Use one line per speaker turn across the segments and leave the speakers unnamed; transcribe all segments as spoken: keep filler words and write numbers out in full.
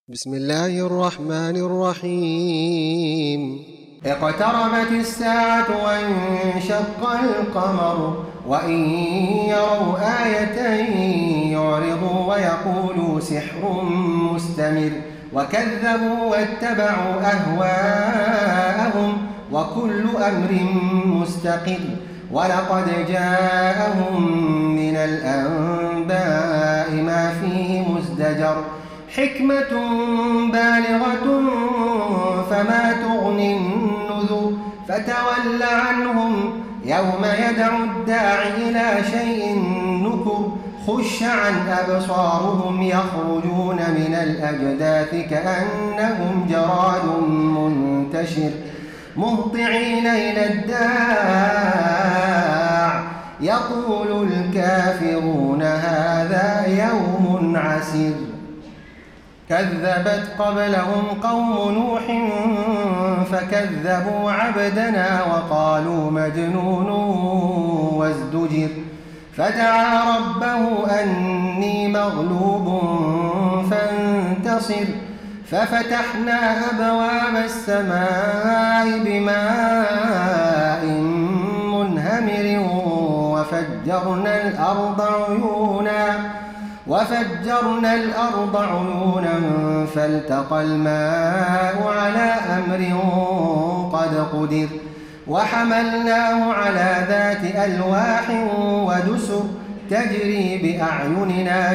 بسم الله الرحمن الرحيم
اقتربت الساعة وانشق القمر وإن يروا آية يعرضوا ويقولوا سحر مستمر وكذبوا واتبعوا أهواءهم وكل أمر مستقر ولقد جاءهم من الأنباء ما فيه مزدجر حكمة بالغة فما تغني النذر فتول عنهم يوم يدعو الداع إلى شيء نكر خش عن أبصارهم يخرجون من الأجداث كأنهم جراد منتشر مهطعين إلى الداع يقول الكافرون هذا يوم عسير كذبت قبلهم قوم نوح فكذبوا عبدنا وقالوا مجنون وازدجر فدعا ربه أني مغلوب فانتصر ففتحنا أبواب السماء بماء منهمر وفجرنا الأرض عيونا وفجرنا الأرض عيونا فالتقى الماء على أمر قد قدر وحملناه على ذات ألواح ودسر تجري بأعيننا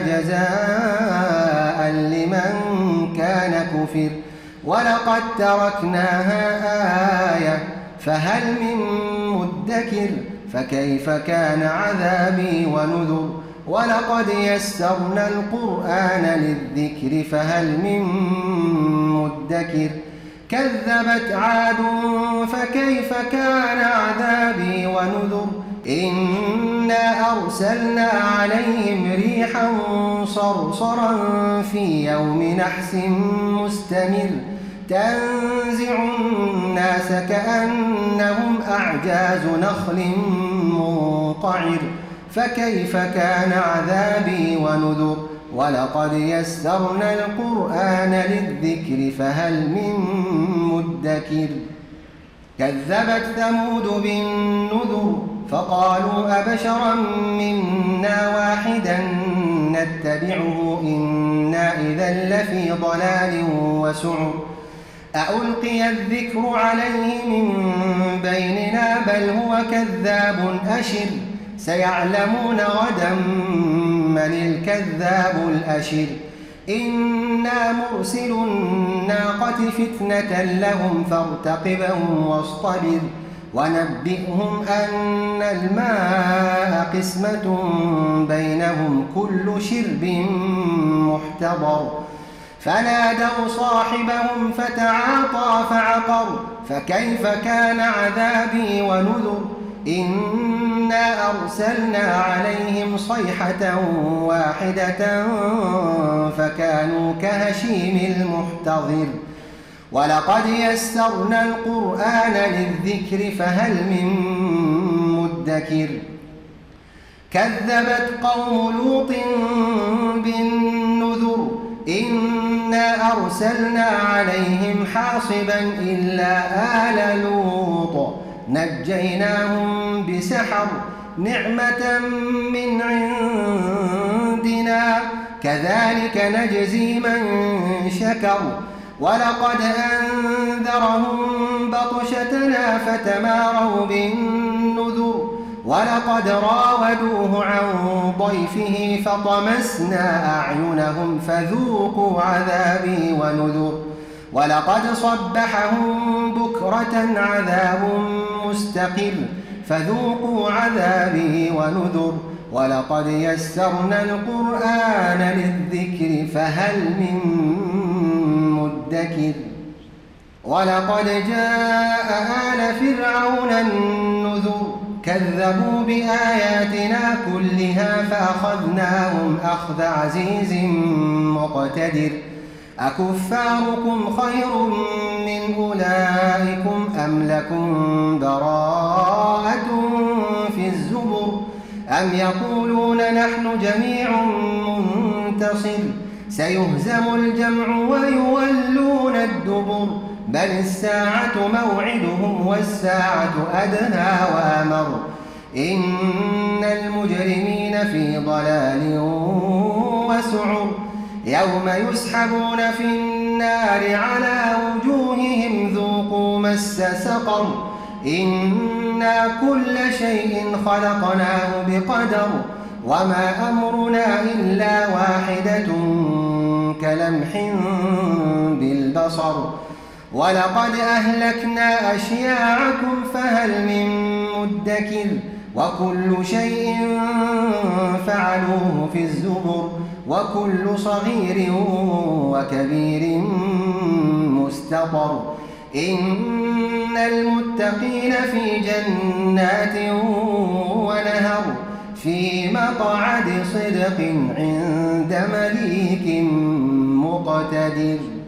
جزاء لمن كان كفر ولقد تركناها آية فهل من مدكر فكيف كان عذابي ونذر ولقد يسرنا القرآن للذكر فهل من مدكر كذبت عاد فكيف كان عذابي ونذر إنا أرسلنا عليهم ريحا صرصرا في يوم نحس مستمر تنزع الناس كأنهم أعجاز نخل منقعر فكيف كان عذابي ونذر ولقد يسرنا القرآن للذكر فهل من مدكر كذبت ثمود بالنذر فقالوا أبشرا منا واحدا نتبعه إنا إذا لفي ضلال وسعر أألقي الذكر عليه من بيننا بل هو كذاب أشر سيعلمون غدا من الكذاب الأشر إنا مرسل الناقة فتنة لهم فارتقبهم واصطبر ونبئهم أن الماء قسمة بينهم كل شرب محتضر فنادوا صاحبهم فتعاطى فعقر فكيف كان عذابي ونذر إنا أرسلنا عليهم صيحة واحدة فكانوا كهشيم المحتضر ولقد يسرنا القرآن للذكر فهل من مدكر كذبت قوم لوط بالنذر إنا أرسلنا عليهم حاصبا إلا آل لوط نجيناهم بسحر نعمة من عندنا كذلك نجزي من شكر ولقد أنذرهم بطشتنا فتماروا بالنذر ولقد راودوه عن ضيفه فطمسنا أعينهم فذوقوا عذابي ونذر ولقد صبحهم بكرة عذاب مستقر فذوقوا عذابي ونذر ولقد يسرنا القرآن للذكر فهل من مدكر ولقد جاء آل فرعون النذر كذبوا بآياتنا كلها فأخذناهم أخذ عزيز مقتدر أكفاركم خير من أولئكم أم لكم براءة في الزبر أم يقولون نحن جميع منتصر سيهزم الجمع ويولون الدبر بل الساعة موعدهم والساعة أدهى وأمر إن المجرمين في ضلال وسعر يوم يسحبون في النار على وجوههم ذوقوا مس سقر إنا كل شيء خلقناه بقدر وما أمرنا إلا واحدة كلمح بالبصر ولقد أهلكنا أشياعكم فهل من مدكر وكل شيء فعلوه في الزبر وكل صغير وكبير مستطر إن المتقين في جنات ونهر في مقعد صدق عند مليك مقتدر.